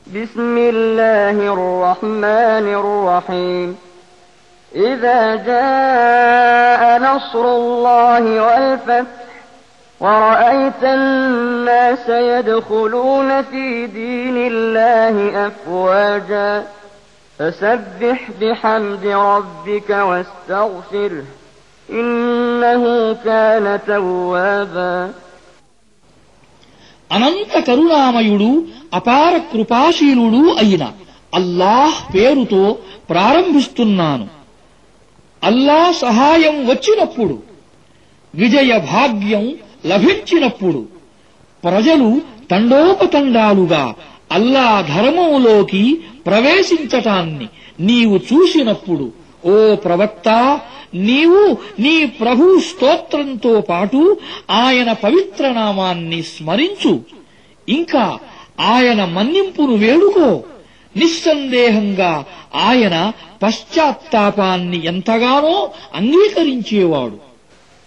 بسم الله الرحمن الرحيم إذا جاء نصر الله والفتح ورأيت الناس يدخلون في دين الله أفواجا فسبح بحمد ربك واستغفره إنه كان توابا. అనంత కరుణామయుడు అపార కృపాశీలుడు అయిన అల్లాహ్ పేరుతో ప్రారంభిస్తున్నాను. అల్లాహ్ సహాయం వచ్చినప్పుడు, విజయ భాగ్యం లభించినప్పుడు, ప్రజలు తండోపతండాలుగా అల్లా ధర్మంలోకి ప్రవేశించటాన్ని నీవు చూసినప్పుడు, ఓ ప్రవక్త, నీవు నీ ప్రభు స్తోత్రంతో పాటు ఆయన పవిత్ర నామాన్ని స్మరించు. ఇంకా ఆయన మన్నింపును వేడుకో. నిస్సందేహంగా ఆయన పశ్చాత్తాపాన్ని ఎంతగానో అంగీకరించేవాడు.